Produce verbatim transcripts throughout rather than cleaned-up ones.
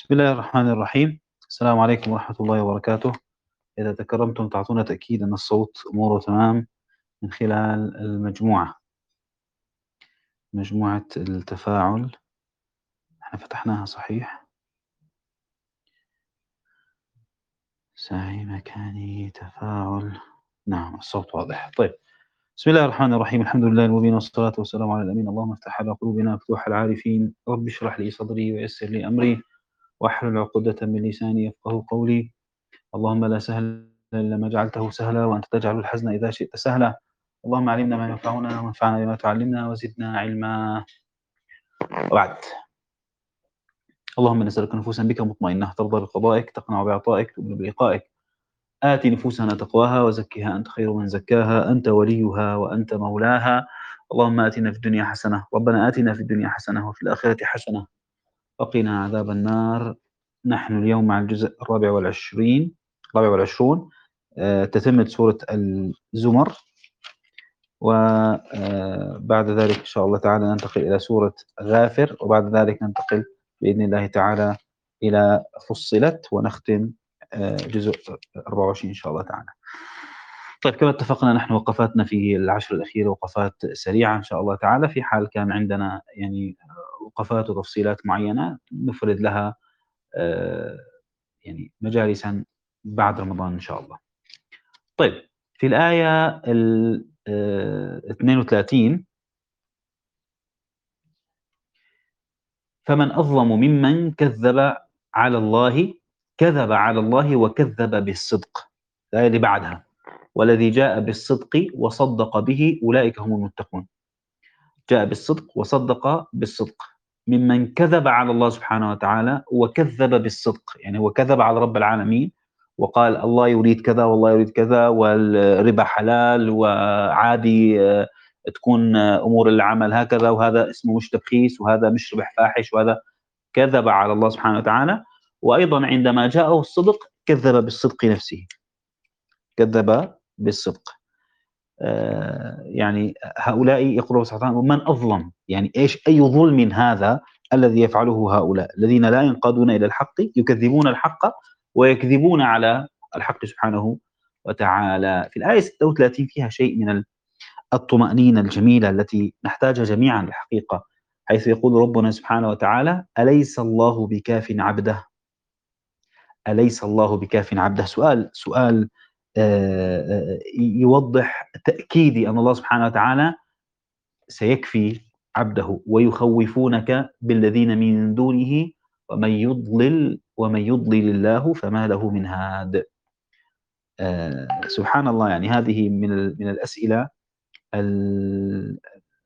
بسم الله الرحمن الرحيم. السلام عليكم ورحمة الله وبركاته. إذا تكرمتم تعطونا تأكيد أن الصوت أموره تمام من خلال المجموعة مجموعة التفاعل. احنا فتحناها صحيح. ساعي مكاني تفاعل. نعم الصوت واضح. طيب، بسم الله الرحمن الرحيم. الحمد لله المبين والصلاة والسلام على الأمين. اللهم افتح على قلوبنا مفتوح العارفين. رب اشرح لي صدري ويسر لي أمري واحلل عقدة من لساني يفقه قولي. اللهم لا سهل إلا ما جعلته سهلا وأنت تجعل الحزن إذا شئت سهلا. اللهم علمنا ما ينفعنا وانفعنا بما تعلمنا وزدنا علما. وبعد، اللهم نسألك نفوسا بك مطمئنة ترضى بقضائك تقنع بعطائك تؤمن بلقائك. آت نفوسنا تقواها وزكها أنت خير من زكاها أنت وليها وأنت مولاها. اللهم آتنا في الدنيا حسنة. ربنا آتنا في الدنيا حسنة وفي الآخرة حسنة وقنا عذاب النار. نحن اليوم مع الجزء الرابع والعشرين الرابع والعشرون آه، تتمة سورة الزمر. وبعد ذلك إن شاء الله تعالى ننتقل إلى سورة غافر، وبعد ذلك ننتقل بإذن الله تعالى إلى فصلت، ونختم آه، جزء أربعة وعشرين إن شاء الله تعالى. طيب، كما اتفقنا نحن وقفاتنا في العشر الأخيرة وقفات سريعة إن شاء الله تعالى. في حال كان عندنا يعني وقفات وتفصيلات معينة نفرد لها آه، يعني مجالسا بعد رمضان إن شاء الله. طيب، في الآية ال آه، اثنين وثلاثين: فمن أظلم ممن كذب على الله كذب على الله وكذب بالصدق. الآية اللي بعدها: والذي جاء بالصدق وصدق به أولئك هم المتقون. جاء بالصدق وصدق بالصدق. ممن كذب على الله سبحانه وتعالى وكذب بالصدق، يعني هو كذب على رب العالمين وقال الله يريد كذا والله يريد كذا والربا حلال وعادي آه، تكون آه، أمور العمل هكذا، وهذا اسمه مش تبخيس وهذا مش ربح فاحش، وهذا كذب على الله سبحانه وتعالى. وأيضا عندما جاءه الصدق كذب بالصدق نفسه، كذب بالصدق. آه، يعني هؤلاء يقول الله سبحانه وتعالى: من أظلم، يعني إيش أي ظلم هذا الذي يفعله هؤلاء الذين لا ينقادون إلى الحق، يكذبون الحق ويكذبون على الحق سبحانه وتعالى. في الآية ستة وثلاثين فيها شيء من الطمأنينة الجميلة التي نحتاجها جميعا الحقيقة، حيث يقول ربنا سبحانه وتعالى: أليس الله بكاف عبده. أليس الله بكاف عبده. سؤال سؤال آه، يوضح تأكيدي أن الله سبحانه وتعالى سيكفي عبده، ويخوفونك بالذين من دونه ومن يضلل ومن يضلل الله فما له من هاد. آه، سبحان الله، يعني هذه من من الأسئلة ال-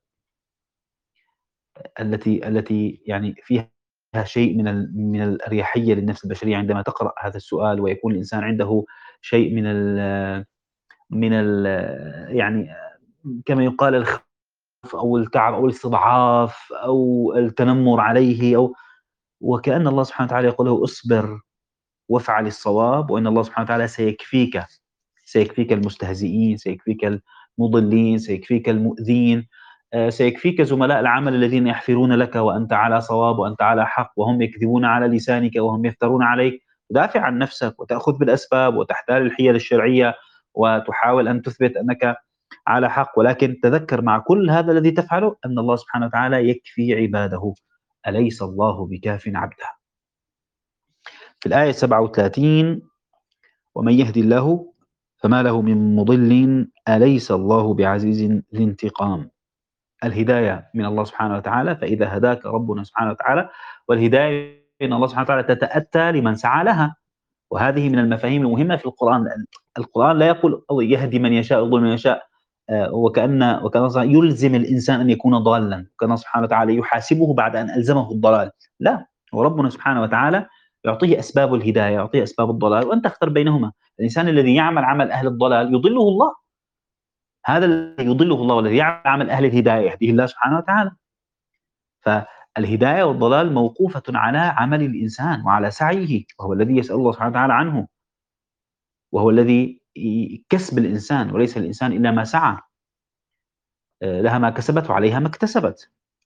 التي التي يعني فيها شيء من ال- من الأريحية للنفس البشرية عندما تقرأ هذا السؤال، ويكون الإنسان عنده شيء من ال من ال يعني كما يقال الخوف أو التعب أو الاستضعاف أو التنمر عليه، أو وكأن الله سبحانه وتعالى يقول له: اصبر وافعل الصواب وإن الله سبحانه وتعالى سيكفيك. سيكفيك المستهزئين، سيكفيك المضلين، سيكفيك المؤذين، آه، سيكفيك زملاء العمل الذين يحفرون لك وأنت على صواب وأنت على حق، وهم يكذبون على لسانك وهم يفترون عليك. دافع عن نفسك وتأخذ بالأسباب وتحتال الحيل الشرعية وتحاول أن تثبت أنك على حق، ولكن تذكر مع كل هذا الذي تفعله أن الله سبحانه وتعالى يكفي عباده. أليس الله بكاف عبده. في الآية سبعة وثلاثين: ومن يهدي الله فما له من مضل أليس الله بعزيز ذي انتقام. الهداية من الله سبحانه وتعالى، فإذا هداك ربنا سبحانه وتعالى، والهداية من الله سبحانه وتعالى تتأتى لمن سعى لها. وهذه من المفاهيم المهمة في القرآن. القرآن لا يقول أو يهدي من يشاء يضل من يشاء، آه، وكأن وكأن الله يلزم الإنسان أن يكون ضالا، وكأن سبحانه وتعالى يحاسبه بعد أن ألزمه الضلال. لا، وربنا سبحانه وتعالى يعطيه أسباب الهداية، يعطيه أسباب الضلال، وأنت اختر بينهما. الإنسان الذي يعمل عمل أهل الضلال يضله الله، هذا الذي يضله الله، والذي يعمل عمل أهل الهداية يهديه الله سبحانه وتعالى. فالهداية والضلال موقوفة على عمل الإنسان وعلى سعيه، وهو الذي يسأل الله سبحانه وتعالى عنه، وهو الذي كسب الإنسان، وليس الإنسان إلا ما سعى. آه، لها ما كسبت وعليها ما اكتسبت.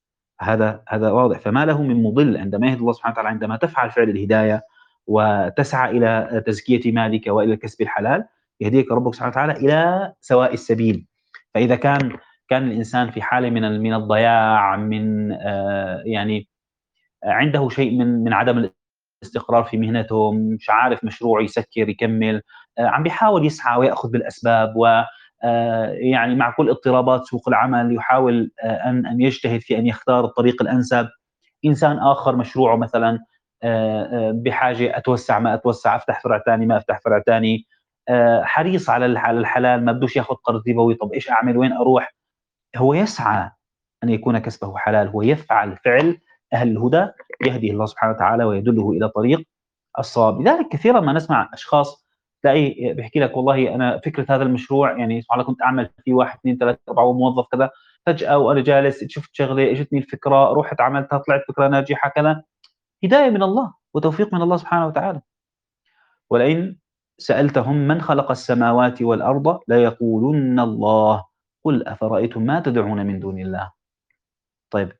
هذا هذا واضح، فما له من مُضِل عندما يهدي الله سبحانه وتعالى، عندما تفعل فعل الهداية وتسعى إلى تزكية مالك وإلى كسب الحلال، يهديك ربك سبحانه وتعالى إلى سواء السبيل. فإذا كان كان الإنسان في حالة من ال من الضياع، من آآ يعني عنده شيء من من عدم الاستقرار في مهنته، مش عارف مشروع يسكر يكمل، آآ عم بيحاول يسعى ويأخذ بالأسباب و آآ يعني مع كل اضطرابات سوق العمل يحاول آآ أن أن يجتهد في أن يختار الطريق الأنسب. إنسان آخر مشروعه مثلًا آآ آآ بحاجة أتوسّع ما أتوسّع، أفتح فرع تاني ما أفتح فرع تاني، آآ حريص على الح على الحلال ما بدوش ياخذ قرض ربوي، طَب إيش أعمل، وين أروح؟ هو يسعى أن يكون كسبه حلال، هو يفعل فعل أهل الهدى يهديه الله سبحانه وتعالى ويدله إلى طريق الصواب. لذلك كثيرًا ما نسمع أشخاص تلاقيه بيحكي لك والله أنا فكرة هذا المشروع يعني سبحان الله كنت أعمل فيه واحد، اثنين، ثلاثة، أربعة وموظف كذا، فجأة وأنا جالس شُفت شغلة إجتني الفكرة، رُحت عملتها طلعت فكرة ناجحة كذا، هداية من الله وتوفيق من الله سبحانه وتعالى. ولئن سألتهم من خلق السماوات والأرض ليقولن الله قل أفرأيتم ما تدعون من دون الله. طيب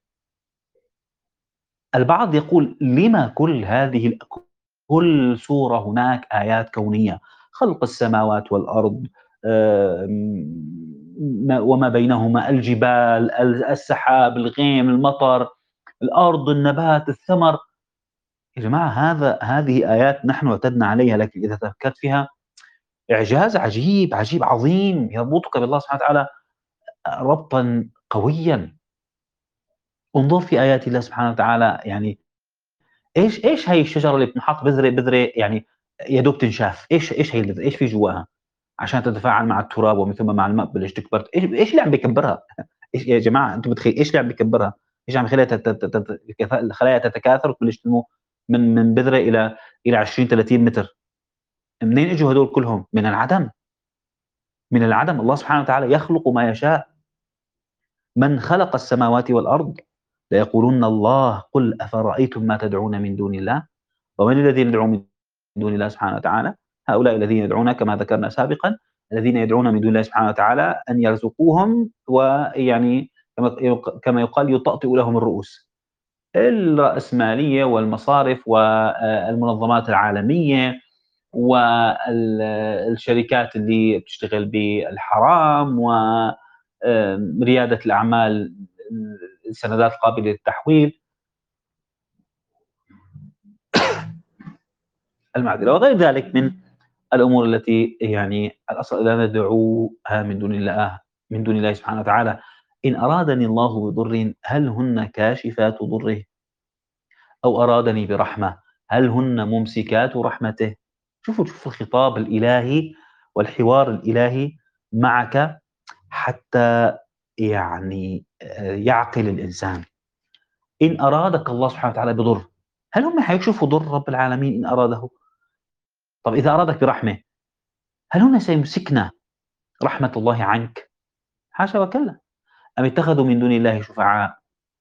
البعض يقول لِمَ كل هذه ال كل سورة هناك آيات كونية، خلق السماوات والأرض، آمم، ما وما بينهما، الجبال، ال السحاب، الغيم، المطر، الأرض، النبات، الثمر. يا جماعة هذا هذه آيات نحن اعتدنا عليها، لكن إذا تفكرت فيها إعجاز عجيب، عجيب، عظيم، يربطك بالله سبحانه وتعالى ربطًا قويًا. انظر في آيات الله سبحانه وتعالى يعني إيش إيش هي الشجرة اللي بتنحط بذرة بذرة يعني يا دوب تنشاف، إيش إيش هي البذرة، إيش في جواها؟ عشان تتفاعل مع التراب ومن ثم مع الماء بلش تكبر، إيش إيش اللي عم بيكبّرها؟ إيش يا جماعة أنتم متخيل إيش اللي عم بيكبّرها؟ إيش عم يخلّيها تت تت تت الكثا الخلايا تتكاثر وتبلش تنمو من من بذرة إلى إلى عشرين، ثلاثين متر، منين إجوا هدول كلهم؟ من العدم، من العدم، الله سبحانه وتعالى يخلق ما يشاء. من خلق السماوات والأرض ليقولن الله قل أفرأيتم ما تدعون من دون الله ومن الذين يدعون من دون الله سبحانه وتعالى هؤلاء الذين يدعون كما ذكرنا سابقا الذين يدعون من دون الله سبحانه وتعالى أن يرزقوهم ويعني كما يق- كما يقال يطأطئ لهم الرؤوس. الرأسمالية والمصارف والمنظمات العالمية والشركات اللي بتشتغل بالحرام وريادة الأعمال، السندات القابلة للتحويل، المعدلة وغير ذلك من الأمور التي يعني الأصل لا ندعوها من دون الله من دون الله سبحانه وتعالى. إن أرادني الله بضر هل هن كاشفات ضره أو أرادني برحمة هل هن ممسكات رحمته. شوفوا شوفوا الخطاب الإلهي والحوار الإلهي معك حتى يعني آه، يعقل الإنسان. إن أرادك الله سبحانه وتعالى بضر هل هم حيكشفوا ضر رب العالمين إن أراده؟ طب إذا أرادك برحمة هل هن سيمسكن رحمة الله عنك؟ حاشا وكلا. أم اتخذوا من دون الله شفعاء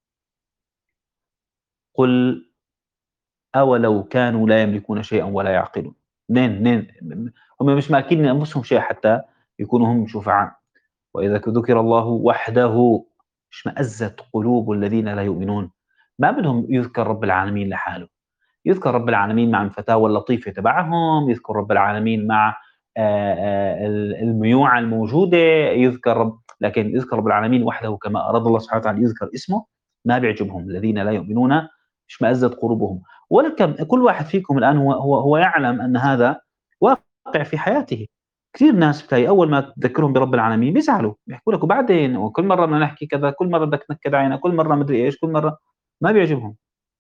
قل أولو كانوا لا يملكون شيئا ولا يعقلون. منين منين هم مش مالكين من أنفسهم شيء حتى يكونوا هم شفعاء. وإذا ذكر الله وحده اشمأزت قلوب الذين لا يؤمنون. ما بدهم يذكر رب العالمين لحاله، يذكر رب العالمين مع الفتاوى اللطيفة تبعهم، يذكر رب العالمين مع آآ آآ ال الميوعة الموجودة، يذكر رب لكن يذكر رب العالمين وحده كما أراد الله سبحانه وتعالى يذكر اسمه ما بيعجبهم، الذين لا يؤمنون اشمأزت قلوبهم. ولكم كل واحد فيكم الآن هو هو هو يعلم أن هذا واقع في حياته. كثير ناس بتلاقي أول ما تذكرهم برب العالمين بيزعلوا، بيحكوا لك وبعدين وكل مرة بدنا نحكي كذا، كل مرة بدك تنكد علينا، كل مرة مدري إيش، كل مرة ما بيعجبهم.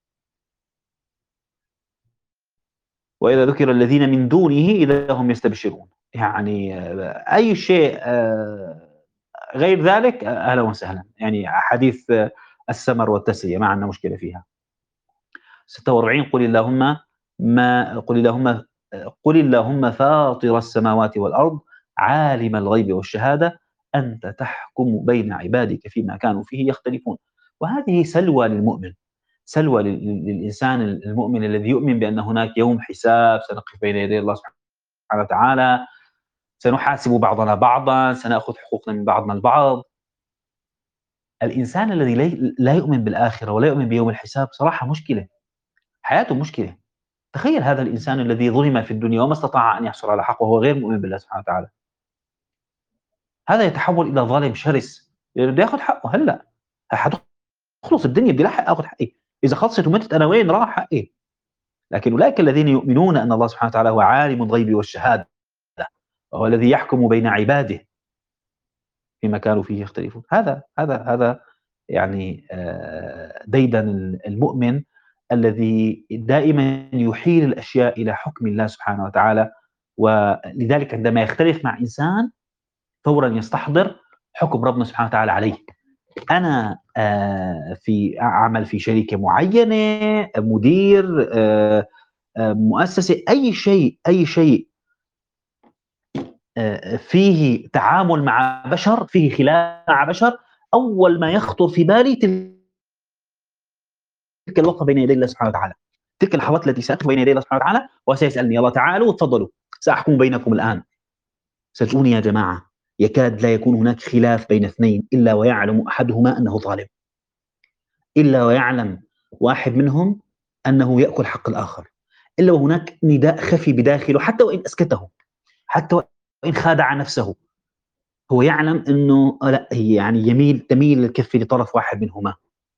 وإذا ذكر الذين من دونه إذا هم يستبشرون. يعني آه، أي شيء آآ غير ذلك آه، أهلًا وسهلًا، يعني حديث آه، السمر والتسلية ما عندنا مشكلة فيها. ستة وأربعين قل اللهم ما قل اللهم آه، قل اللهم فاطر السماوات والأرض عالم الغيب والشهادة أنت تحكم بين عبادك فيما كانوا فيه يختلفون. وهذه سلوى للمؤمن، سلوى لل لل للإنسان المؤمن الذي يؤمن بأن هناك يوم حساب سنقف بين يدي الله سبحانه وتعالى، سنحاسب بعضنا بعضًا، سنأخذ حقوقنا من بعضنا البعض. الإنسان الذي لي لا يؤمن بالآخرة ولا يؤمن بيوم الحساب صراحة مشكلة، حياته مشكلة. تخيل هذا الإنسان الذي ظُلم في الدنيا وما استطاع أن يحصل على حقه وهو غير مؤمن بالله سبحانه وتعالى، هذا يتحول إلى ظالم شرس، لأنه بده ياخذ حقه هلأ، حتخلص الدنيا بدي ألحق آخذ حقي، إذا خلصت ومتت أنا وين راح حقي؟ لكن أولئك الذين يؤمنون أن الله سبحانه وتعالى هو عالم الغيب والشهادة، وهو الذي يحكم بين عباده فيما كانوا فيه يختلفون، هذا هذا هذا يعني آآ ديدن ال المؤمن الذي دائمًا يحيل الأشياء إلى حكم الله سبحانه وتعالى، ولذلك عندما يختلف مع إنسان فورًا يستحضر حكم ربنا سبحانه وتعالى عليه. أنا آآ في أعمل في شركة معينة، مدير، آآ آآ مؤسسة، أي شيء، أي شيء آآ فيه تعامل مع بشر، فيه خلاف مع بشر، أول ما يخطر في بالي تلك الوقفة بين يدي الله سبحانه وتعالى، تلك اللحظات التي سأقف بين يدي الله سبحانه وتعالى وسيسألني الله تعالوا تفضلوا سأحكم بينكم الآن. صدقوني يا جماعة يكاد لا يكون هناك خلاف بين اثنين إلا ويعلم أحدهما أنه ظالم، إلا ويعلم واحد منهم أنه يأكل حق الآخر، إلا وهناك نداء خفي بداخله حتى وإن أسكته، حتى وإن خادع نفسه، هو يعلم أنه لأ هي يعني يميل تميل الكفة لطرف واحد منهما،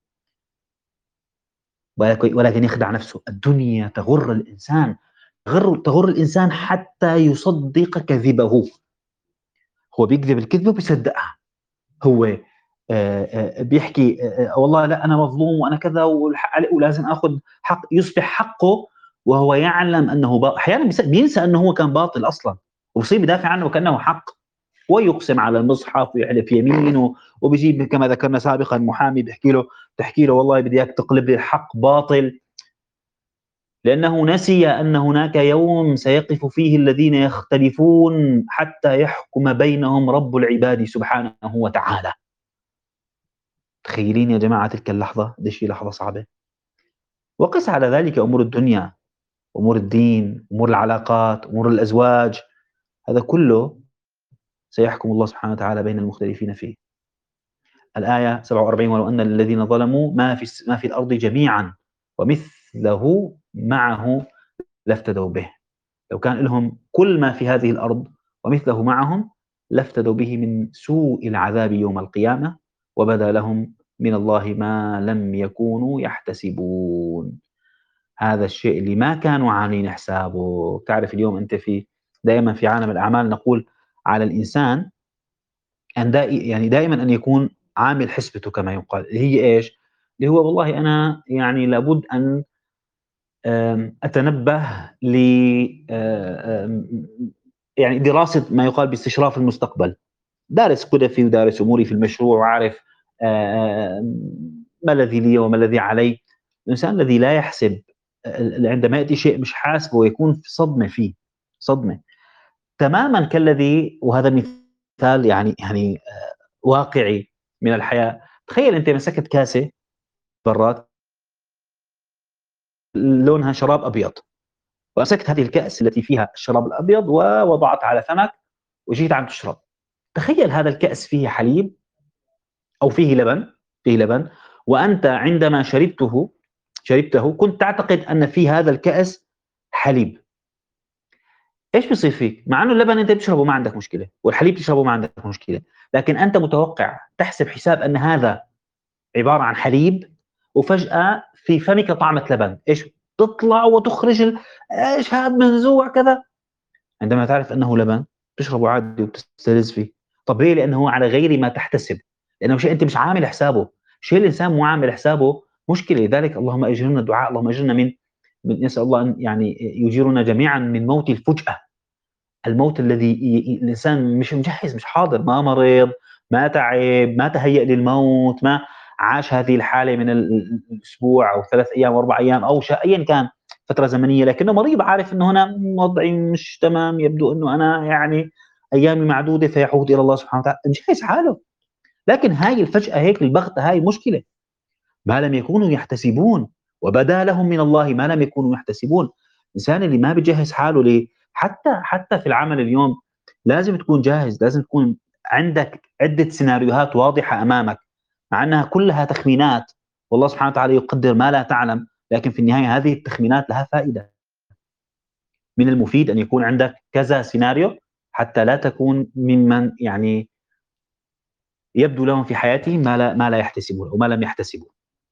ولكن ولكن يخدع نفسه. الدنيا تغر الإنسان، تغر تغر الإنسان حتى يصدق كذبه، هو بيكذب الكذبة وبيصدقها، هو آآ آآ بيحكي آآ والله لأ أنا مظلوم وأنا كذا والحق علي ولازم آخُذ حق يصبح حقه وهو يعلم أنه با أحيانًا بيس بينسى أنه هو كان باطل أصلًا، وبيصير بيدافع عنه وكأنه حق، ويقسم على المصحف ويحلف يمين و وبيجيب كما ذكرنا سابقًا محامي بيحكي له بتحكي له والله بدي إياك تقلب لي الحق باطل، لأنه نسي أن هناك يوم سيقف فيه الذين يختلفون حتى يحكم بينهم رب العباد سبحانه وتعالى. متخيلين يا جماعة تلك اللحظة قديش هي لحظة صعبة؟ وقس على ذلك أمور الدنيا، أمور الدين، أمور العلاقات، أمور الأزواج، هذا كله سيحكم الله سبحانه وتعالى بين المختلفين فيه. الآية سبعة وأربعين ولو أن للذين ظلموا ما في الس ما في الأرض جميعًا ومثله معه لافتدوا به. لو كان لهم كل ما في هذه الأرض ومثله معهم لافتدوا به من سوء العذاب يوم القيامة وبدا لهم من الله ما لم يكونوا يحتسبون. هذا الشيء اللي ما كانوا عاملين حسابه. تعرف اليوم أنت في دائما في عالم الأعمال نقول على الإنسان أن دائ يعني دائما أن يكون عامل حسبته كما يقال اللي هي إيش؟ اللي هو والله أنا يعني لابد أن آمم، أتنبه ل آآ، آمم، يعني دراسة ما يُقال باستشراف المستقبل، دارس هدفي ودارس أموري في المشروع وعارف آآ، ما الذي لي وما الذي علي. الإنسان الذي لا يحسب ال عندما يأتي شيء مش حاسبه ويكون في صدمة فيه، صدمة، تمامًا كالذي وهذا مثال يعني يعني آآ، واقعي من الحياة. تخيل أنت مسكت كاسة براد لونها شراب أبيض. وأمسكت هذه الكأس التي فيها الشراب الأبيض ووضعتها على فمك وجيت عم تشرب. تخيل هذا الكأس فيه حليب أو فيه لبن، فيه لبن، وأنت عندما شربته شربته كنت تعتقد أن في هذا الكأس حليب. إيش بيصير فيك؟ مع إنه اللبن أنت بتشربه ما عندك مشكلة، والحليب بتشربه ما عندك مشكلة، لكن أنت متوقع تحسب حساب أن هذا عبارة عن حليب، وفجأة في فمك طعمة لبن، إيش تطلع وتخرج ال إيش هذا منزوع كذا. عندما تعرف أنه لبن تشربه عادي وبتستلذ فيه. طب ليه؟ لأنه هو على غير ما تحتسب، لأنه شيء أنت مش عامل حسابه، شيء الإنسان مو عامل حسابه مشكلة. لذلك اللهم أجرنا الدعاء، اللهم أجرنا من من نسأل الله أن يعني يجيرنا جميعًا من موت الفجأة. الموت الذي ي ي الإنسان مش مجهّز، مش حاضر، ما مرض، ما تعب، ما تهيأ للموت، ما عاش هذه الحالة من ال ال الأسبوع أو ثلاث أيام أو أربع أيام أو ش أيًا كان فترة زمنية، لكنه مريض عارف إنه أنا وضعي مش تمام، يبدو إنه أنا يعني أيامي معدودة فيعود إلى الله سبحانه وتعالى، مجهّز حاله. لكن هاي الفجأة هيك البغتة هاي مشكلة. ما لم يكونوا يحتسبون وبدا لهم من الله ما لم يكونوا يحتسبون. الإنسان اللي ما بيجهّز حاله ل حتى حتى في العمل اليوم لازم تكون جاهز، لازم تكون عندك عدة سيناريوهات واضحة أمامك. مع أنها كلها تخمينات، والله سبحانه وتعالى يقدّر ما لا تعلم، لكن في النهاية هذه التخمينات لها فائدة. من المفيد أن يكون عندك كذا سيناريو حتى لا تكون ممن يعني يبدو لهم في حياتهم ما لا ما لا يحتسبونه أو ما لم يحتسبوه.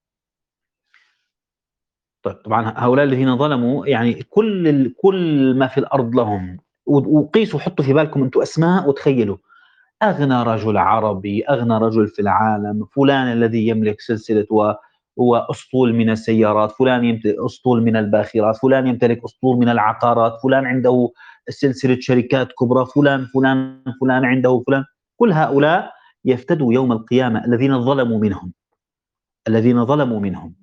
طيب طبعًا هؤلاء الذين ظلموا يعني كل ال كل ما في الأرض لهم، و وقيسوا حطّوا في بالكم أنتم أسماء وتخيّلوا، أغنى رجل عربي، أغنى رجل في العالم، فلان الذي يملك سلسلة و وأسطول من السيارات، فلان يمتلك أسطول من الباخرات، فلان يمتلك أسطول من العقارات، فلان عنده سلسلة شركات كبرى، فلان، فلان، فلان عنده فلان، كل هؤلاء يفتدوا يوم القيامة الذين ظلموا منهم، الذين ظلموا منهم.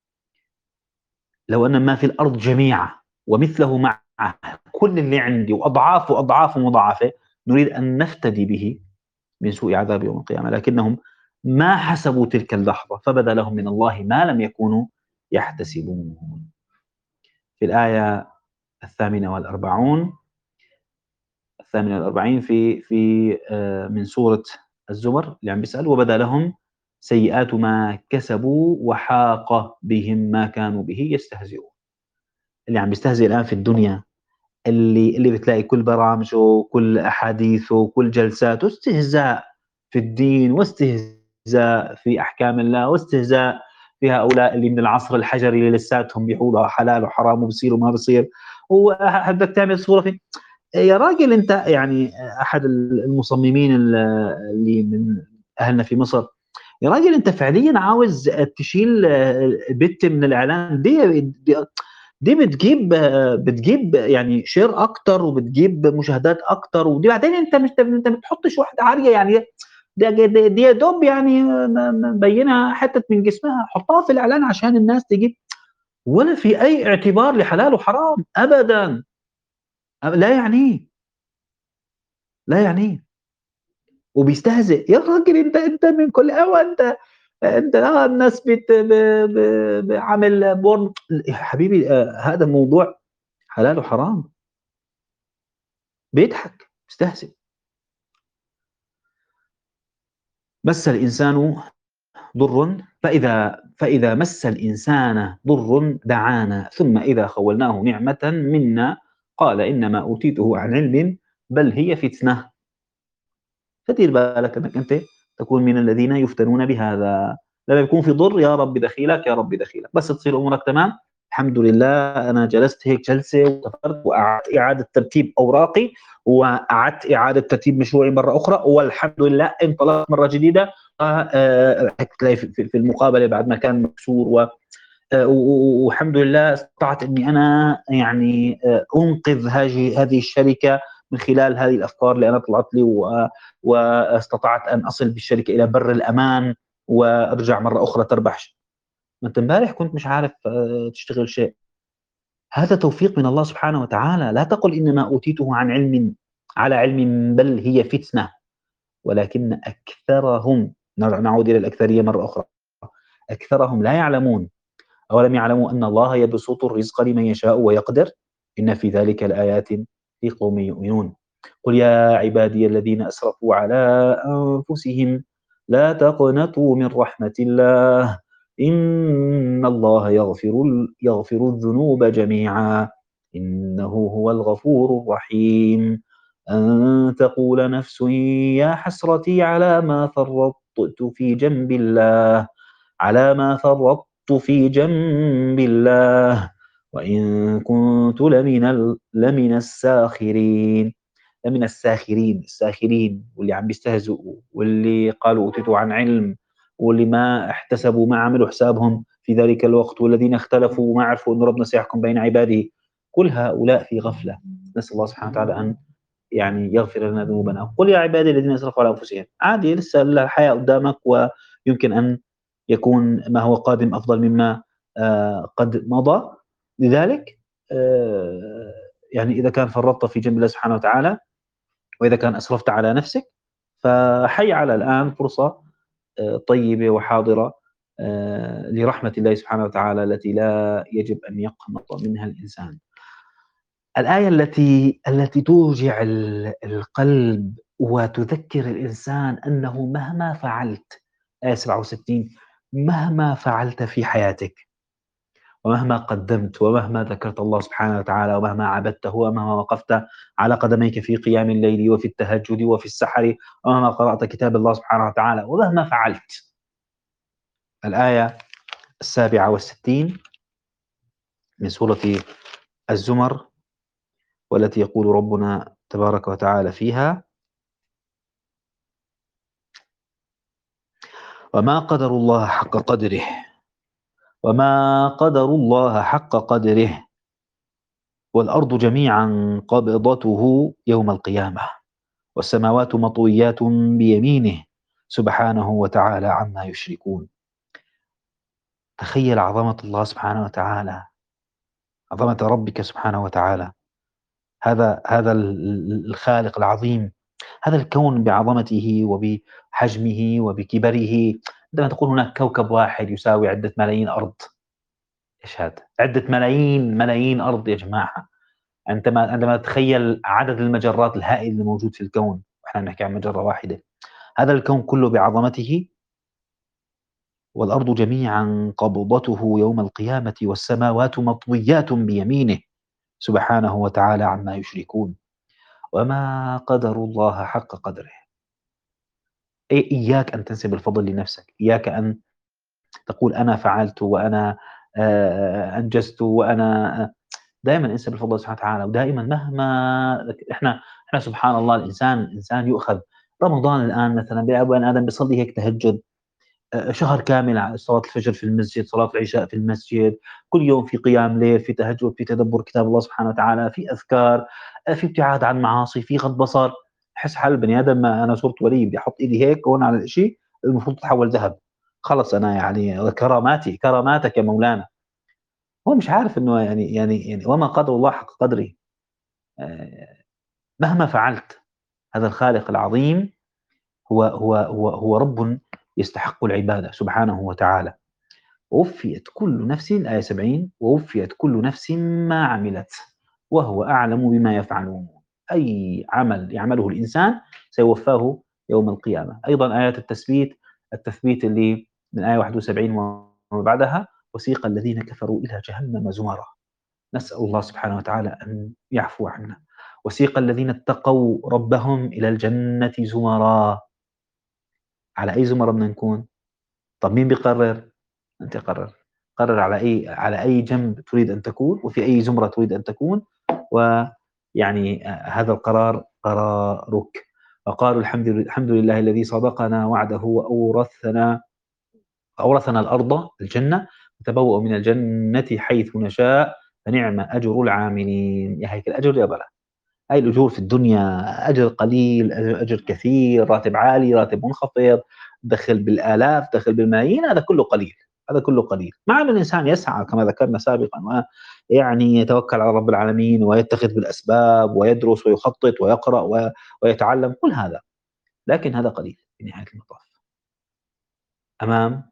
لو أن ما في الأرض جميعًا ومثله معه كل اللي عندي وأضعاف وأضعاف مضاعفة نريد أن نفتدي به من سوء عذاب يوم القيامة، لكنهم ما حسبوا تلك اللحظة فبدا لهم من الله ما لم يكونوا يحتسبون. في الآية الثامنة والأربعون الثامنة والأربعين في في آآ من سورة الزمر اللي عم بيسأل: "وبدا لهم سيئات ما كسبوا وحاق بهم ما كانوا به يستهزئون." اللي عم بيستهزئ الآن في الدنيا، اللي اللي بتلاقي كل برامجه، كل أحاديثه، كل جلساته استهزاء في الدين، واستهزاء في أحكام الله، واستهزاء في هؤلاء اللي من العصر الحجري اللي لساتهم بيقولوا حلال وحرام وبصير وما بصير، وح بدك تعمل صورة في يا راجل أنت يعني أحد ال المصممين ال اللي من أهلنا في مصر، يا راجل أنت فعليًا عاوز تشيل بت من الإعلان دي دي دي بتجيب بتجيب يعني share أكتر وبتجيب مشاهدات أكتر، ودي بعدين أنت مش أنت ما بتحطش واحدة عارية يعني دي دي دي يا دوب يعني م م مبينة حتة من جسمها، حطها في الإعلان عشان الناس تجيب، ولا في أي اعتبار لحلال وحرام أبدًا، أ لا يعنيه، لا يعنيه. وبيستهزئ، يا راجل أنت أنت من كل هو أنت أنت آه الناس بت ب ب ب عامل porn يا حبيبي آآ هذا موضوع حلال وحرام، بيضحك، بيستهزئ. مَسّ الإنسان ضُرٌّ فإذا فإذا مَسّ الإنسان ضُرٌّ دعانا ثم إذا خولناه نعمةً منا قال إنما أوتيته عن علم بل هي فتنة. فدير بالك إنك أنت تكون من الذين يفتنون بهذا، لمّا يكون في ضُر يا رب دخيلك، يا رب دخيلك، بس تصير أمورك تمام، الحمد لله أنا جلست هيك جلسة وسافرت وأعدت إعادة ترتيب أوراقي، وأعدت إعادة ترتيب مشروعي مرة أخرى، والحمد لله انطلقت مرة جديدة، آآ هيك تلاقي في في في المقابلة بعد ما كان مكسور و آآ و و والحمد لله استطعت إني أنا يعني آآ أنقذ هذه هذه الشركة من خلال هذه الأفكار اللي أنا طلعت لي و واستطعت أن أصل بالشركة إلى بَرّ الأمان، وأرجع مرة أخرى تربح ش ما أنت امبارح كنت مش عارف آآ تشتغل شيء، هذا توفيق من الله سبحانه وتعالى، لا تقل إنما أوتيته عن علمٍ على علم بل هي فتنة، ولكن أكثرهم نر نعود إلى الأكثرية مرة أخرى، أكثرهم لا يعلمون. أولم يعلموا أن الله يبسط الرزق لمن يشاء ويقدر إن في ذلك لآيات لقوم يؤمنون. قل يا عبادي الذين أسرفوا على أنفسهم لا تقنطوا من رحمة الله إن الله يغفر ال- يغفر الذنوب جميعا إنه هو الغفور الرحيم. أن تقول نفس يا حسرتي على ما فرطت في جنب الله على ما فرطت في جنب الله وإن كنت لمن ال لمن الساخرين. لمن الساخرين، الساخرين واللي عم بيستهزئوا واللي قالوا أوتيتوا عن علم واللي ما احتسبوا ما عملوا حسابهم في ذلك الوقت والذين اختلفوا وما عرفوا إن ربنا سيحكم بين عباده، كل هؤلاء في غفلة. نسأل الله سبحانه وتعالى أن يعني يغفر لنا ذنوبنا. قل يا عبادي الذين أسرفوا على أنفسهم، عادي لسه الحياة قدامك ويمكن أن يكون ما هو قادم أفضل مما آآ قد مضى، لذلك آآ يعني إذا كان فرطت في جنب الله سبحانه وتعالى، وإذا كان أسرفت على نفسك، فحي على الآن فرصة آآ طيبة وحاضرة آآ لرحمة الله سبحانه وتعالى التي لا يجب أن يقنط منها الإنسان. الآية التي التي توجع ال القلب وتذكّر الإنسان أنه مهما فعلت آية سبعة وستين مهما فعلت في حياتك ومهما قدمت ومهما ذكرت الله سبحانه وتعالى ومهما عبدته ومهما وقفت على قدميك في قيام الليل وفي التهجد وفي السحر ومهما قرأت كتاب الله سبحانه وتعالى ومهما فعلت. الآية السابعة والستين من سورة الزمر، والتي يقول ربنا تبارك وتعالى فيها: وما قدروا الله حق قدره وما قدروا الله حق قدره والأرض جميعا قبضته يوم القيامة والسماوات مطويات بيمينه سبحانه وتعالى عما يشركون. تخيل عظمة الله سبحانه وتعالى، عظمة ربك سبحانه وتعالى، هذا هذا الخالق العظيم، هذا الكون بعظمته وبحجمه وبكبره. عندما تقول هناك كوكب واحد يساوي عدة ملايين أرض، إيش هذا؟ عدة ملايين ملايين أرض يا جماعة. عندما عندما تتخيل عدد المجرات الهائل الموجود في الكون، وإحنا بنحكي عن مجرة واحدة، هذا الكون كله بعظمته، والأرض جميعا قبضته يوم القيامة والسماوات مطويات بيمينه سبحانه وتعالى عما يشركون. وما قدروا الله حق قدره. إي- إياك أن تنسب الفضل لنفسك، إياك أن تقول أنا فعلت وأنا آه، أنجزت وأنا آه، دائما انسب الفضل سبحانه وتعالى. ودائما مهما إحنا إحنا سبحان الله، الإنسان إنسان يؤخذ. رمضان الآن مثلا بني آدم بيصلي هيك تهجد آه، شهر كامل على صلاة الفجر في المسجد، صلاة العشاء في المسجد، كل يوم في قيام ليل، في تهجد، في تدبر كتاب الله سبحانه وتعالى، في أذكار، آه، في ابتعاد عن معاصي، في غض بصر. بحس حال البني آدم ما أنا صرت ولي بدي أحط إيدي هيك هون على الشيء المفروض تتحول ذهب. خلص أنا يعني كراماتي كراماتك يا مولانا. هو مش عارف إنه يعني يعني يعني وما قدر الله حق قدره. آه، مهما فعلت، هذا الخالق العظيم هو هو هو هو رب يستحق العبادة سبحانه وتعالى. ووفيت كل نفس آية سبعين ووفيت كل نفس ما عملت وهو أعلم بما يفعلون. أي عمل يعمله الإنسان سيوفاه يوم القيامة. أيضا آيات التثبيت، التثبيت اللي من آية واحد وسبعين وما بعدها: وسيق الذين كفروا إلى جهنم زمرا. نسأل الله سبحانه وتعالى أن يعفو عنا. وسيق الذين اتقوا ربهم إلى الجنة زمرا. على أي زمرة بدنا نكون؟ طب مين بيقرر؟ أنت قرر. قرر على أي على أي جنب تريد أن تكون وفي أي زمرة تريد أن تكون. ويعني آه، هذا القرار قرارك. وقالوا الحمد لله الحمد لله الذي صدقنا وعده وأورثنا أورثنا الأرض الجنة نتبوأ من الجنة حيث نشاء فنعم أجر العاملين. يا هيك الأجر يا بلا. هاي الأجور في الدنيا أجر قليل، أجر, أجر كثير، راتب عالي، راتب منخفض، دخل بالآلاف، دخل بالملايين، هذا كله قليل. هذا كله قليل، مع أن الإنسان يسعى كما ذكرنا سابقا، ويعني يتوكل على رب العالمين ويتخذ بالأسباب ويدرس ويخطط ويقرأ و- ويتعلم كل هذا، لكن هذا قليل في نهاية المطاف أمام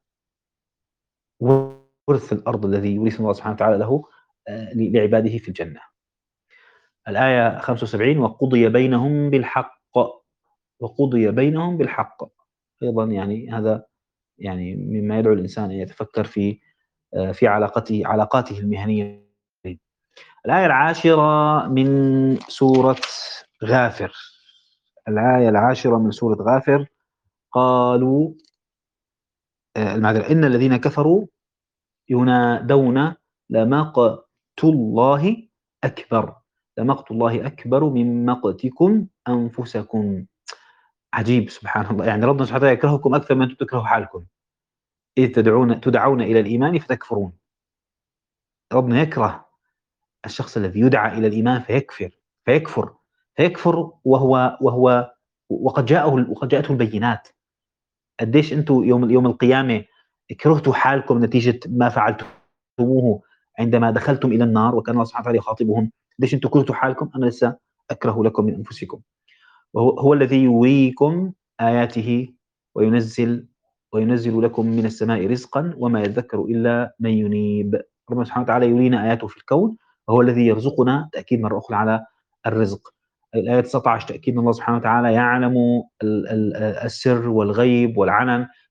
ورث الأرض الذي يورث الله سبحانه وتعالى له آه، لعباده في الجنة. الآية خمسة وسبعين: وقضي بينهم بالحق وقضي بينهم بالحق. أيضا يعني هذا يعني مما يدعو الإنسان أن يتفكر في آه، في علاقته علاقاته المهنية. الآية العاشرة من سورة غافر. الآية العاشرة من سورة غافر: قالوا آه، المعذرة إن الذين كفروا ينادون لمقت الله أكبر لمقت الله أكبر من مقتكم أنفسكم. عجيب سبحان الله، يعني ربنا سبحانه وتعالى يكرهكم أكثر من أنتم تكرهوا حالكم. إذ تدعون تدعون إلى الإيمان فتكفرون. ربنا يكره الشخص الذي يدعى إلى الإيمان فيكفر فيكفر فيكفر وهو وهو وقد جاءه وقد جاءته البينات. قديش أنتم يوم يوم القيامة كرهتوا حالكم نتيجة ما فعلتموه عندما دخلتم إلى النار، وكان الله سبحانه وتعالى يخاطبهم: قديش أنتم كرهتوا حالكم، أنا لسه أكره لكم من أنفسكم. وهو هو الذي يريكم آياته وينزل وينزل لكم من السماء رزقا وما يذكر إلا من ينيب. ربنا سبحانه وتعالى يرينا آياته في الكون، وهو الذي يرزقنا. تأكيد مرة أخرى على الرزق. الآية تسعة عشر: تأكيد من الله سبحانه وتعالى يعلم ال- ال- السر والغيب والعلن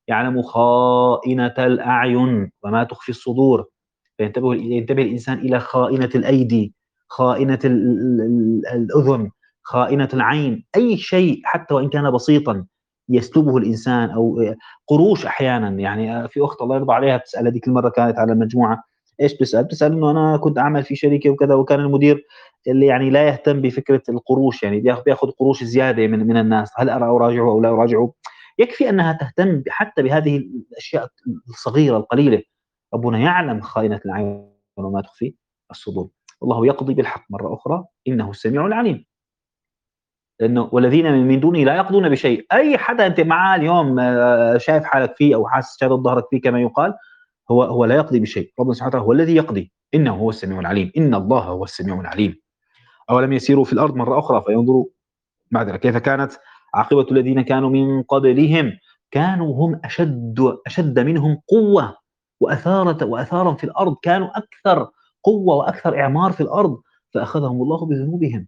يعلم خائنة الأعين وما تخفي الصدور. فينتبه ينتبه الإنسان إلى خائنة الأيدي، خائنة ال ال ال الأذن، خائنة العين، أي شيء حتى وإن كان بسيطًا يسلبه الإنسان أو آآ قروش أحيانًا. يعني في أخت الله يرضى عليها بتسأل هذيك المرّة كانت على مجموعة، إيش بتسأل؟ بتسأل إنه أنا كنت أعمل في شركة وكذا، وكان المدير اللي يعني لا يهتم بفكرة القروش، يعني بياخ بياخذ قروش زيادة من من الناس، هل أرى أراجعه أو لا أراجعه؟ يكفي أنها تهتم حتى بهذه الأشياء الصغيرة القليلة. ربنا يعلم خائنة الأعين وما تخفي الصدور. والله يقضي بالحق مرة أخرى إنه السميع العليم. لأنه والذين من دونه لا يقضون بشيء. أي حدا أنت معاه اليوم آآ شايف حالك فيه أو حاسس شادد ضهرك فيه كما يقال، هو هو لا يقضي بشيء. ربنا سبحانه وتعالى هو الذي يقضي، إنه هو السميع العليم، إن الله هو السميع العليم. أولم يسيروا في الأرض مرة أخرى فينظروا معذرة كيف كانت عاقبة الذين كانوا من قبلهم، كانوا هم أشد أشد منهم قوة وأثارة وأثارًا في الأرض، كانوا أكثر قوة وأكثر إعمار في الأرض، فأخذهم الله بذنوبهم.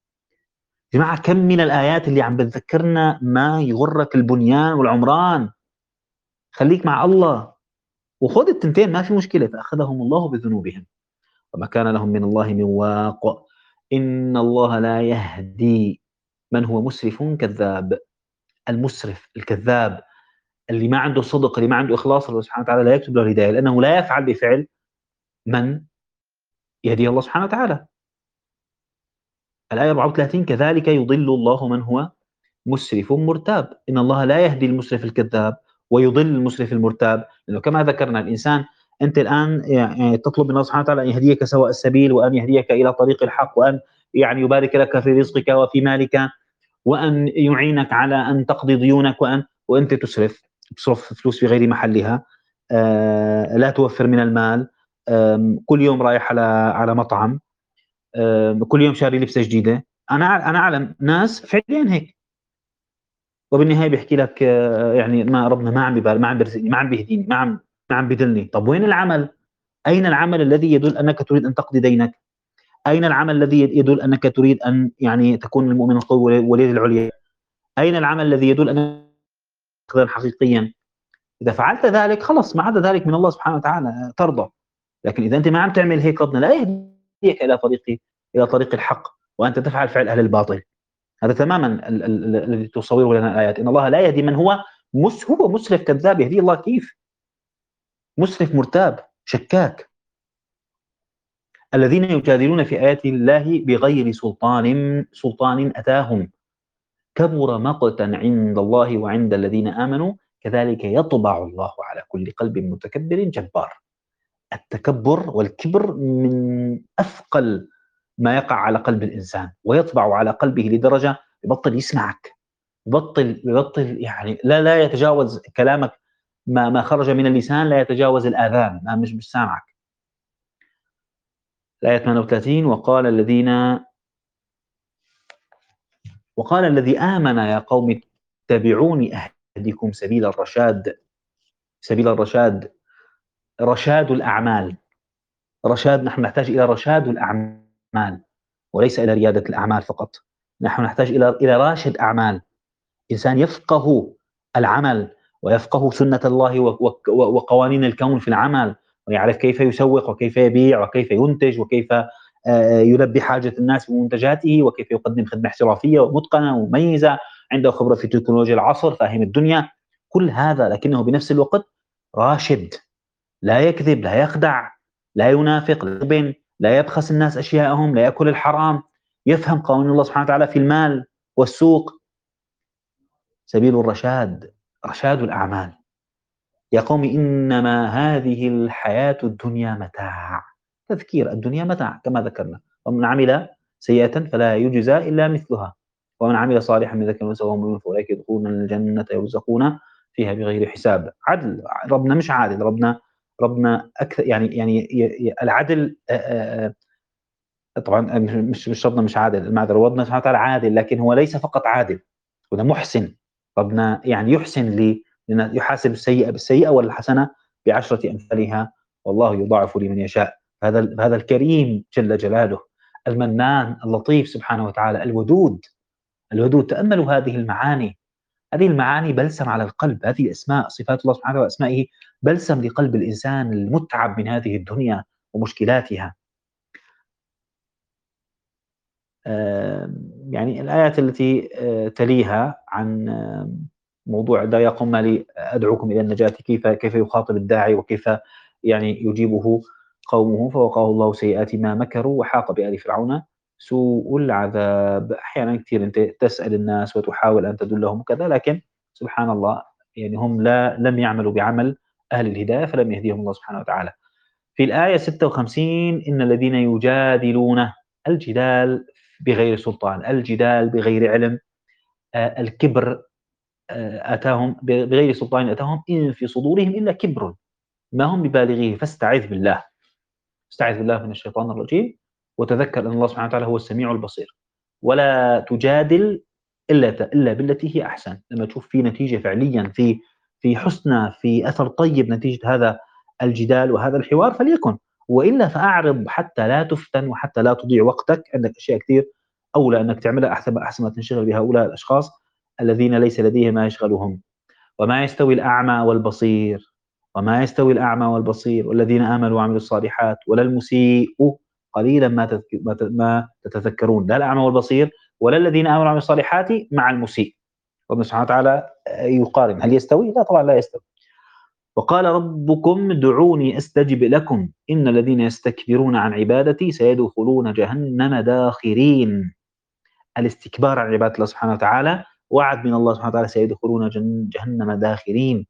جماعة كم من الآيات اللي عم بتذكرنا ما يغرك البنيان والعمران، خليك مع الله وخذ التنتين ما في مشكلة، فأخذهم الله بذنوبهم وما كان لهم من الله من واق. إن الله لا يهدي من هو مسرف كذاب. المسرف الكذاب اللي ما عنده صدق، اللي ما عنده إخلاص، الله سبحانه وتعالى لا يكتب له الهداية، لأنه لا يفعل بفعل من يهديه الله سبحانه وتعالى. الآية أربعة وثلاثين كذلك يضل الله من هو مسرف مرتاب. إن الله لا يهدي المسرف الكذاب ويضل المسرف المرتاب، لأنه كما ذكرنا الإنسان أنت الآن يعني تطلب من الله سبحانه وتعالى أن يهديك سواء السبيل وأن يهديك إلى طريق الحق وأن يعني يبارك لك في رزقك وفي مالك وأن يعينك على أن تقضي ديونك وأن وأنت تسرف، تصرف فلوس في غير محلها، آآ لا توفّر من المال، آمم كل يوم رايح على على مطعم، آآ كل يوم شاري لبسة جديدة. أنا أع أنا أعلم ناس فعليًا هيك، وبالنهاية بيحكي لك آآ يعني ما ربنا ما عم بيبار ما عم بيرزقني، ما عم بيهديني، ما عم ما عم بيدلني. طب وين العمل؟ أين العمل الذي يدل أنك تريد أن تقضي دينك؟ أين العمل الذي يدل أنك تريد أن يعني تكون المؤمن القوي واليد العليا؟ أين العمل الذي يدل أنك غير حقيقيًا؟ إذا فعلت ذلك خلص ما عدا ذلك من الله سبحانه وتعالى ترضى. لكن إذا أنت ما عم تعمل هيك ربنا لا يهديك إلى طريق إلى طريق الحق وأنت تفعل فعل أهل الباطل. هذا تمامًا ال ال الذي تصوره لنا الآيات. إن الله لا يهدي من هو مس هو مسرف كذاب، يهديه الله كيف؟ مسرف مرتاب شكاك. الذين يجادلون في آيات الله بغير سلطان سلطان أتاهم كبر مقتا عند الله وعند الذين آمنوا كذلك يطبع الله على كل قلب متكبر جبار. التكبر والكبر من أثقل ما يقع على قلب الإنسان ويطبع على قلبه لدرجة يبطل يسمعك، يبطل يبطل يعني لا لا يتجاوز كلامك، ما ما خرج من اللسان لا يتجاوز الآذان، ما مش مش سامعك. الآية ثمانية وثلاثين وقال الذين وقال الذي آمن يا قوم اتبعوني أهدكم سبيل الرشاد. سبيل الرشاد رشاد الأعمال. رشاد نحن نحتاج إلى رشاد الأعمال وليس إلى ريادة الأعمال فقط. نحن نحتاج إلى إلى راشد أعمال، إنسان يفقه العمل ويفقه سنة الله و و وقوانين الكون في العمل، ويعرف كيف يسوق وكيف يبيع وكيف ينتج وكيف آآ يلبي حاجة الناس بمنتجاته وكيف يقدم خدمة احترافية ومتقنة ومميزة، عنده خبرة في تكنولوجيا العصر، فاهم الدنيا، كل هذا لكنه بنفس الوقت راشد. لا يكذب، لا يخدع، لا ينافق، لا يخبن، لا يبخس الناس أشياءهم، لا يأكل الحرام، يفهم قوانين الله سبحانه وتعالى في المال والسوق. سبيل الرشاد رشاد الأعمال. يا قوم إنما هذه الحياة الدنيا متاع. تذكير الدنيا متاع كما ذكرنا. ومن عمل سيئة فلا يجزى إلا مثلها ومن عمل صالحا من ذكر وأنثى وهو مؤمن فأولئك يدخلون الجنة يرزقون فيها بغير حساب. عدل ربنا مش عادل، ربنا ربنا أكثر يعني يعني ي ي العدل آآ طبعًا مش مش ربنا مش عادل، المعذرة، ربنا سبحانه وتعالى عادل، لكن هو ليس فقط عادل، هو محسن. ربنا يعني يحسن ل لن يحاسب السيئة بالسيئة والحسنة بعشرة أمثالها والله يضاعف لمن يشاء. هذا ال هذا الكريم جل جلاله، المنان، اللطيف سبحانه وتعالى، الودود، الودود. تأملوا هذه المعاني. هذه المعاني بلسم على القلب، هذه أسماء صفات الله سبحانه وأسمائه بلسم لقلب الإنسان المتعب من هذه الدنيا ومشكلاتها. آآ يعني الآيات التي آآ تليها عن آه، موضوع "لا يا قوم ما لي أدعوكم إلى النجاة" كيف كيف يخاطب الداعي وكيف يعني يجيبه قومه، فوقاه الله سيئات ما مكروا وحاق بآل فرعون سوء العذاب. أحيانًا كتير أنت تسأل الناس وتحاول أن تدلهم وكذا، لكن سبحان الله يعني هم لا لم يعملوا بعمل أهل الهداية فلم يهديهم الله سبحانه وتعالى. في الآية ستة وخمسين إن الذين يجادلون الجدال بغير سلطان، الجدال بغير علم، آآ الكبر آآ أتاهم ب بغير سلطان أتاهم إن في صدورهم إلا كبر ما هم ببالغيه فاستعذ بالله، استعذ بالله من الشيطان الرجيم، وتذكر أن الله سبحانه وتعالى هو السميع البصير، ولا تجادل إلا ت إلا بالتي هي أحسن، لمّا تشوف في نتيجة فعليًا في في حُسنى، في أثر طيب نتيجة هذا الجدال وهذا الحوار فليكن، وإلا فأعرض حتى لا تفتن وحتى لا تضيع وقتك، عندك أشياء كتير أولى إنك تعملها أحسن أحسن ما تنشغل بهؤلاء الأشخاص الذين ليس لديهم ما يشغلهم. وما يستوي الأعمى والبصير، وما يستوي الأعمى والبصير والذين آمنوا وعملوا الصالحات ولا المسيء قليلًا ما تذك ما ت ما تتذكرون، لا الأعمى والبصير ولا الذين آمنوا وعملوا الصالحات مع المسيء. ربنا سبحانه وتعالى آآ يقارن، هل يستوي؟ لا طبعًا لا يستوي. وقال ربكم ادعوني أستجب لكم إن الذين يستكبرون عن عبادتي سيدخلون جهنم داخرين. الاستكبار عن عبادة الله سبحانه وتعالى وعد من الله سبحانه وتعالى سيدخلون جن جهنم داخرين.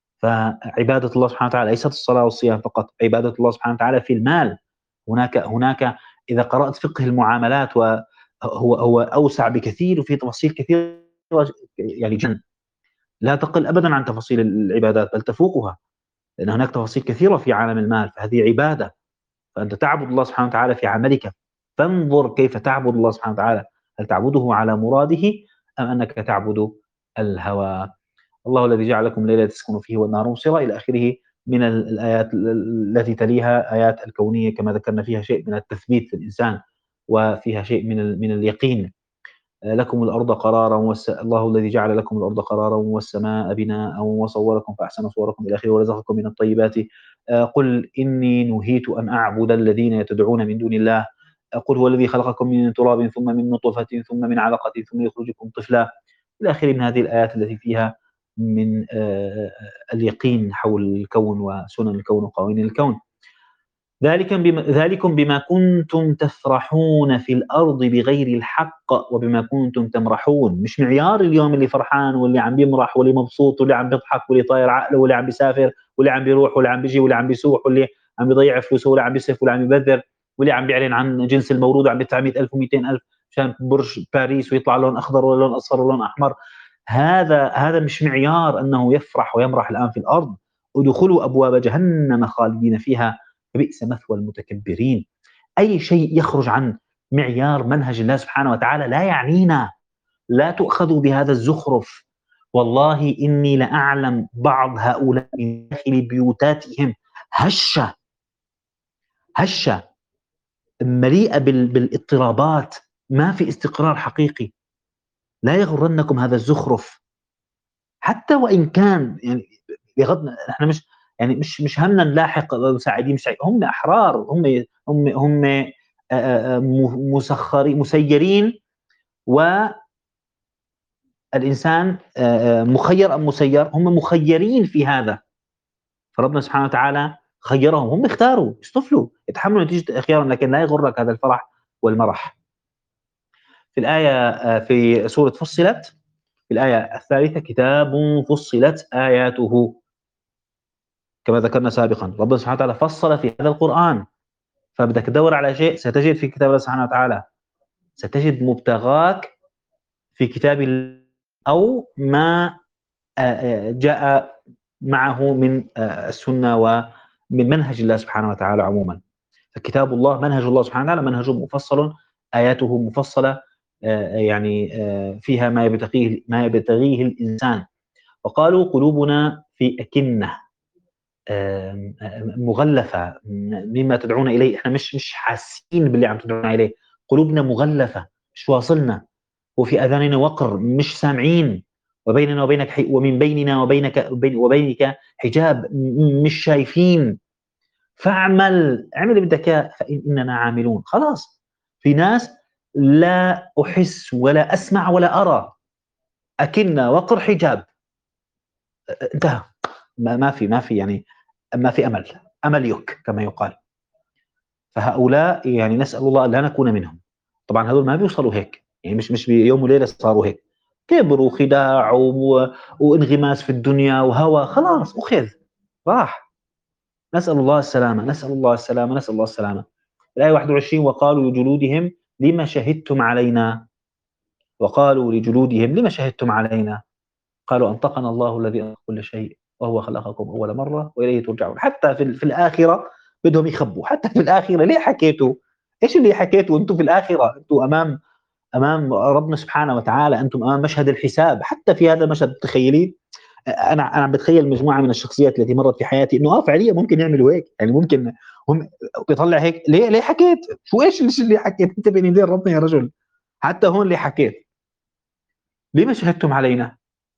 فعبادة الله سبحانه وتعالى ليست الصلاة والصيام فقط، عبادة الله سبحانه وتعالى في المال. هناك هناك إذا قرأت فقه المعاملات وهو هو أوسع بكثير وفيه تفاصيل كثيرة يعني جدًا، لا تقل أبدًا عن تفاصيل العبادات بل تفوقها، لأن هناك تفاصيل كثيرة في عالم المال، فهذه عبادة. فأنت تعبد الله سبحانه وتعالى في عملك، فانظر كيف تعبد الله سبحانه وتعالى، هل تعبده على مراده أم أنك تعبد الهوى؟ الله الذي جعل لكم الليل لتسكنوا فيه والنهار مبصرا إلى آخره من ال الآيات ال ال التي تليها آيات الكونية كما ذكرنا فيها شيء من التثبيت في الإنسان، وفيها شيء من ال من اليقين. آآ لكم الأرض قرارًا والس الله الذي جعل لكم الأرض قرارًا والسماء بناءً وصوّركم فأحسن صوركم إلى آخره ورزقكم من الطيبات. آآ قل إني نُهيت أن أعبد الذين تدعون من دون الله. آآ قل هو الذي خلقكم من تراب ثم من نطفة ثم من علقة ثم يخرجكم طفلا إلى آخره من هذه الآيات التي فيها من آآ اليقين حول الكون وسنن الكون وقوانين الكون. ذلكم بم ذلكم بما كنتم تفرحون في الأرض بغير الحق وبما كنتم تمرحون. مش معيار اليوم اللي فرحان واللي عم بيمرح واللي مبسوط واللي عم بيضحك واللي طاير عقله واللي عم بيسافر واللي عم بيروح واللي عم بييجي واللي عم بيسوح واللي عم بيضيّع فلوسه واللي عم بيسرف واللي عم يبذر واللي عم بيعلن عن جنس المولود وعم بيدفع مئة ألف ومئتين ألف مشان برج باريس ويطلع لون أخضر ولا لون أصفر ولا لون أحمر. هذا هذا مش معيار أنه يفرح ويمرح الآن في الأرض. ادخلوا أبواب جهنم خالدين فيها فبئس مثوى المتكبرين. أي شيء يخرج عن معيار منهج الله سبحانه وتعالى لا يعنينا، لا تؤخذوا بهذا الزخرف. والله إني لأعلم بعض هؤلاء من داخل بيوتاتهم هشة هشة مليئة بال بالاضطرابات، ما في استقرار حقيقي. لا يغرنكم هذا الزخرف، حتى وإن كان يعني بغض إحنا مش يعني مش مش همنا نلاحق مساعدين مش هم أحرار، هم هم هم آآ آآ م مسخري مسيّرين والإنسان آآ مخيّر أم مسيّر؟ هم مخيّرين في هذا، فربنا سبحانه وتعالى خيّرهم، هم اختاروا، اصطفلوا، يتحملوا نتيجة اختيارهم، لكن لا يغرك هذا الفرح والمرح. في الآية آآ في سورة فُصِّلت في الآية الثالثة كتاب فُصِّلت آياته. كما ذكرنا سابقًا، ربنا سبحانه وتعالى فصّل في هذا القرآن، فبدك تدوّر على شيء ستجد في كتاب الله سبحانه وتعالى، ستجد مبتغاك في كتاب ال أو ما آآ جاء معه من آآ السنة ومن منهج الله سبحانه وتعالى عمومًا. فكتاب الله منهج الله سبحانه وتعالى منهج مفصّل، آياته مفصّلة آآ يعني آآ فيها ما يبتغيه ما يبتغيه الإنسان. وقالوا قلوبنا في أكنة آمم، آآ مُغلّفة م مما تدعون إليه، إحنا مش مش حاسين باللي عم تدعونا إليه، قلوبنا مُغلّفة مش واصلنا، وفي آذاننا وقر مش سامعين، وبيننا وبينك ح ومن بيننا وبينك وبين وبينك حجاب م مش شايفين، فاعمل، اعمل اللي بدك إياه فإننا عاملون. خلاص، في ناس لا أحس ولا أسمع ولا أرى، أكنّا وقر حجاب، أ انتهى، ما ما في ما في يعني ما في أمل، أمل يُك كما يُقال. فهؤلاء يعني نسأل الله أن لا نكون منهم. طبعًا هذول ما بيوصلوا هيك، يعني مش مش بيوم وليلة صاروا هيك، كِبر وخداع و وانغماس في الدنيا وهوى، خلاص أُخِذ، راح. نسأل الله السلامة، نسأل الله السلامة، نسأل الله السلامة. الآية واحد وعشرين وقالوا لجلودهم لم شهدتم علينا وقالوا لجلودهم لم شهدتم علينا قالوا أنطقنا الله الذي أنطق كل شيء وهو خلقكم أول مرة وإليه ترجعون. حتى في, ال- في الآخرة بدهم يخبوا، حتى في الآخرة ليه حكيتوا؟ إيش اللي حكيتوا أنتم في الآخرة؟ أنتم أمام أمام ربنا سبحانه وتعالى، أنتم أمام مشهد الحساب. حتى في هذا المشهد تخيلين، أنا أنا عم باتخيل مجموعة من الشخصيات التي مرّت في حياتي إنه آه فعليًا ممكن يعملوا هيك، يعني ممكن هم بيطلّع هيك ليه ليه حكيت؟ شو إيش الش اللي حكيت؟ أنت بين يدي ربنا يا رجل، حتى هون ليه حكيت؟ لِمَ شهدتم علينا؟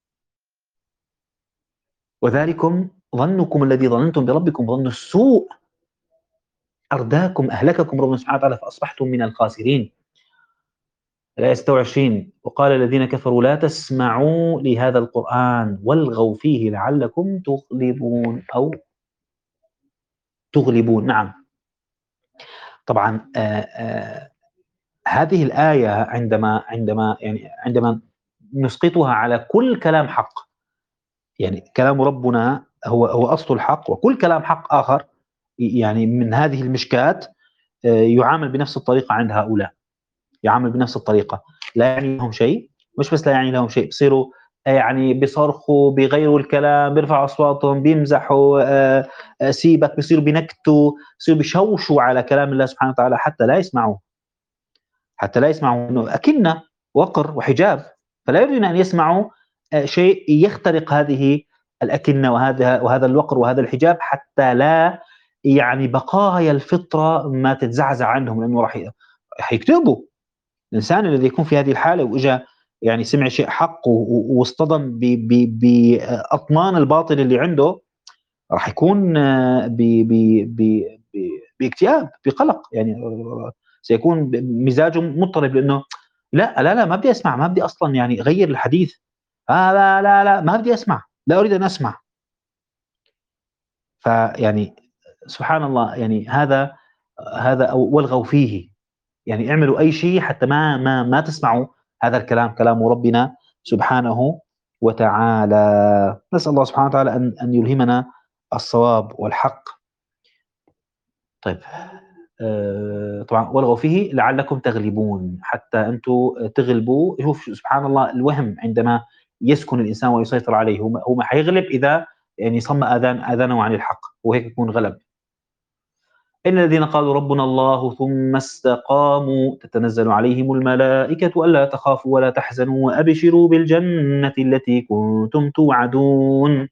وذلكم ظنكم الذي ظننتم بربكم ظن السوء أرداكم أهلككم ربنا سبحانه وتعالى فأصبحتم من الخاسرين. الآية ستة وعشرين وقال الذين كفروا لا تسمعوا لهذا القرآن والغوا فيه لعلكم تغلبون أو تغلبون. نعم، طبعًا آآ آآ هذه الآية عندما عندما يعني عندما نسقطها على كل كلام حق، يعني كلام ربنا هو هو أصل الحق، وكل كلام حق آخر يعني من هذه المشكاة آآ يُعامل بنفس الطريقة عند هؤلاء، يُعامل بنفس الطريقة، لا يعني لهم شيء، مش بس لا يعني لهم شيء، بصيروا آآ يعني بيصرخوا، بيغيّروا الكلام، بيرفعوا أصواتهم، بيمزحوا، آآ سيبك، بيصيروا بينكتوا، بيصيروا بيشوشوا على كلام الله سبحانه وتعالى حتى لا يسمعوه. حتى لا يسمعوا منه أكنة وقر وحجاب، فلا يريدون أن يسمعوا آآ شيء يخترق هذه الأكنة وهذا وهذا الوقر وهذا الحجاب، حتى لا يعني بقايا الفطرة ما تتزعزع عندهم، لأنه راح ي راح يكتئبوا. الإنسان الذي يكون في هذه الحالة وإجا يعني سمع شيء حق و و واصطدم ب ب بأطنان الباطل اللي عنده، راح يكون ب ب ب ب باكتئاب، بقلق، يعني سيكون ب مزاجه مضطرب لأنه لأ، لا، لا، ما بدي أسمع، ما بدي أصلًا يعني غيّر الحديث، آه لا، لا، لا، ما بدي أسمع، لا أريد أن أسمع. فيعني سبحان الله، يعني هذا هذا أو والغوا فيه، يعني اعملوا أي شيء حتى ما ما ما تسمعوا هذا الكلام، كلام ربنا سبحانه وتعالى. نسأل الله سبحانه وتعالى أن أن يلهمنا الصواب والحق. طيب، آآ طبعًا والغوا فيه لعلكم تغلبون، حتى أنتم تغلبوا. شوف سبحان الله الوهم عندما يسكن الإنسان ويسيطر عليه، هو ما هو ما حيغلب إذا يعني صم آذان آذانه عن الحق، وهيك يكون غلب. إن الذين قالوا ربنا الله ثم استقاموا تتنزل عليهم الملائكة ألا تخافوا ولا تحزنوا وأبشروا بالجنة التي كنتم توعدون.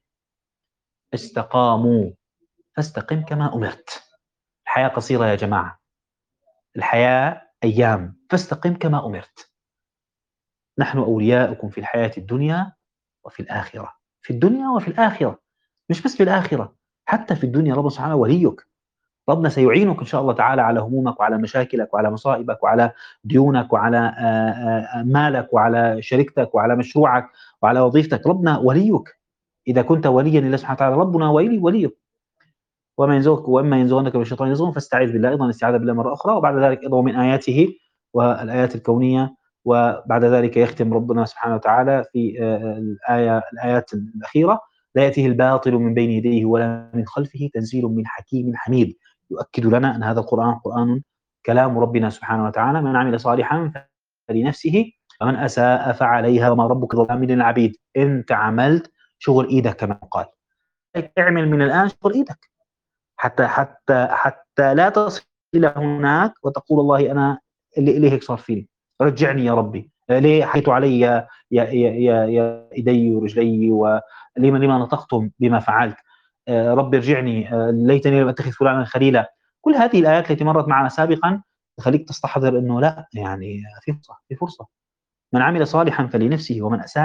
استقاموا، فاستقم كما أمرت. الحياة قصيرة يا جماعة، الحياة أيام، فاستقم كما أمرت. نحن أولياؤكم في الحياة الدنيا وفي الآخرة، في الدنيا وفي الآخرة، مش بس في الآخرة، حتى في الدنيا ربنا سبحانه وليك. ربنا سيعينك إن شاء الله تعالى على همومك وعلى مشاكلك وعلى مصائبك وعلى ديونك وعلى آآ آآ مالك وعلى شركتك وعلى مشروعك وعلى وظيفتك. ربنا وليك، إذا كنت وليًا لله سبحانه وتعالى ربنا ولي وليك. وما ينزغك وإما ينزغنك من الشيطان نزغ فاستعذ بالله، أيضًا الاستعاذة بالله مرة أخرى. وبعد ذلك أيضًا من آياته والآيات الكونية. وبعد ذلك يختم ربنا سبحانه وتعالى في آآ الآية الآيات الأخيرة: لا يأتيه الباطل من بين يديه ولا من خلفه تنزيل من حكيم حميد. يؤكد لنا أن هذا القرآن قرآن كلام ربنا سبحانه وتعالى. من عمل صالحًا فلنفسه ومن أساء فعليها وما ربك بظلام للعبيد. أنت عملت شغل إيدك كما يقال، اعمل من الآن شغل إيدك. حتى حتى حتى لا تصل إلى هناك وتقول والله أنا ليه ليه هيك صار فيني؟ رجّعني يا ربي، ليه حكيت علي يا يا يا يا يا إيدي ورجلي، ولم لم نطقتم بما فعلت؟ آآ رب ارجعني، آآ ليتني لم أتخذ فلانا خليلا. كل هذه الآيات التي مرّت معنا سابقًا تخلّيك تستحضر إنه لأ، يعني في فرصة، في فرصة. من عمل صالحًا فلنفسه ومن أساء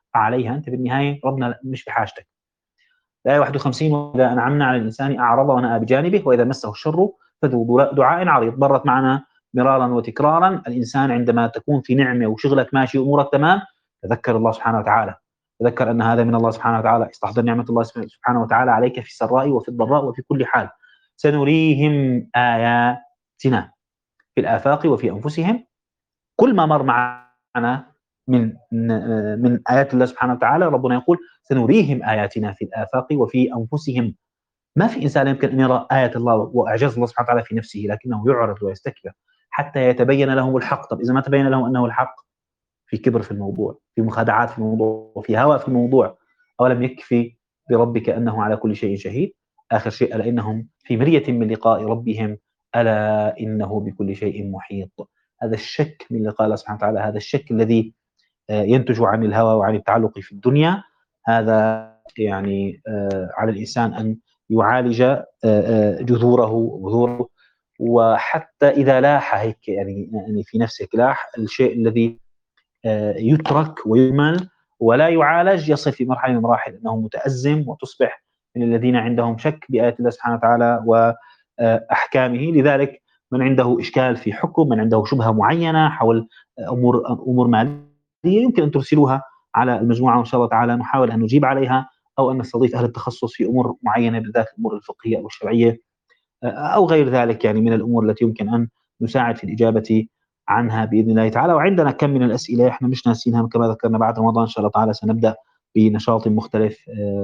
عليها، أنت بالنهاية ربنا مش بحاجتك. الآية واحد وخمسين وإذا أنعمنا على الإنسان أعرض ونأى بجانبه وإذا مسه الشر فذو دعاء عريض. مرت معنا مرارا وتكرارا. الإنسان عندما تكون في نعمة وشغلك ماشي وأمورك تمام، تذكر الله سبحانه وتعالى، تذكر أن هذا من الله سبحانه وتعالى، استحضر نعمة الله سبحانه وتعالى عليك في السراء وفي الضراء وفي كل حال. سنريهم آياتنا في الآفاق وفي أنفسهم. كل ما مر معنا من من آيات الله سبحانه وتعالى ربنا يقول سنريهم آياتنا في الآفاق وفي أنفسهم. ما في إنسان يمكن أن يرى آية الله وإعجاز الله سبحانه وتعالى في نفسه، لكنه يعرض ويستكبر حتى يتبين لهم الحق. طب إذا ما تبين لهم أنه الحق، في كبر في الموضوع، في مخادعات في الموضوع، وفي هوى في الموضوع. أولم يكفي بربك أنه على كل شيء شهيد. آخر شيء ألا إنهم في مرية من لقاء ربهم ألا إنه بكل شيء محيط. هذا الشك من لقاء الله سبحانه وتعالى، هذا الشك الذي آه، ينتج عن الهوى وعن التعلق في الدنيا، هذا يعني آه، على الإنسان أن يعالج آه، آه، جذوره جذوره. وحتى إذا لاح هيك يعني يعني في نفسك لاح الشيء الذي آه، يترك ويهمل ولا يعالج، يصل في مرحلة من المراحل أنه متأزم وتصبح من الذين عندهم شك بآيات الله سبحانه وتعالى وأحكامه. لذلك من عنده إشكال في حكم، من عنده شبهة معينة حول أمور أمور مالية، يمكن أن ترسلوها على المجموعة وإن شاء الله تعالى نحاول أن نجيب عليها، أو أن نستضيف أهل التخصص في أمور معينة بالذات الأمور الفقهية أو الشرعية أو غير ذلك يعني من الأمور التي يمكن أن نساعد في الإجابة عنها بإذن الله تعالى. وعندنا كم من الأسئلة إحنا مش ناسينها كما ذكرنا. بعد رمضان إن شاء الله تعالى سنبدأ بنشاط مختلف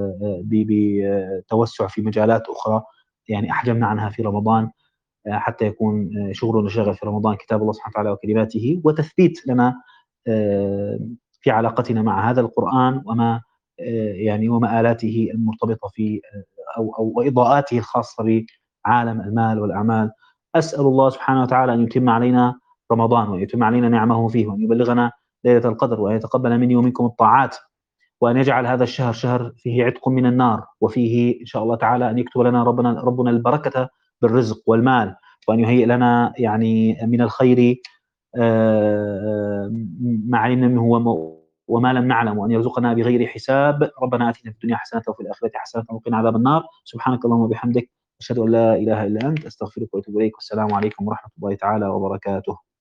بتوسع في مجالات أخرى يعني أحجمنا عنها في رمضان، حتى يكون شغلنا شغل في رمضان كتاب الله سبحانه وتعالى وكلماته، وتثبيت لنا في علاقتنا مع هذا القرآن وما يعني ومآلاته المرتبطة في أو أو وإضاءاته الخاصة بعالم المال والأعمال. أسأل الله سبحانه وتعالى أن يتم علينا رمضان وأن يتم علينا نعمه فيه وأن يبلغنا ليلة القدر وأن يتقبل مني ومنكم الطاعات وأن يجعل هذا الشهر شهر فيه عتق من النار، وفيه إن شاء الله تعالى أن يكتب لنا ربنا ربنا البركة بالرزق والمال، وأن يهيئ لنا يعني من الخير آه، ما علمنا منه وما وما لم نعلم، وأن يرزقنا بغير حساب. ربنا آتنا في الدنيا حسنة وفي الآخرة حسنة وقنا عذاب النار. سبحانك اللهم وبحمدك أشهد أن لا إله إلا أنت أستغفرك وأتوب إليك. والسلام عليكم ورحمة الله تعالى وبركاته.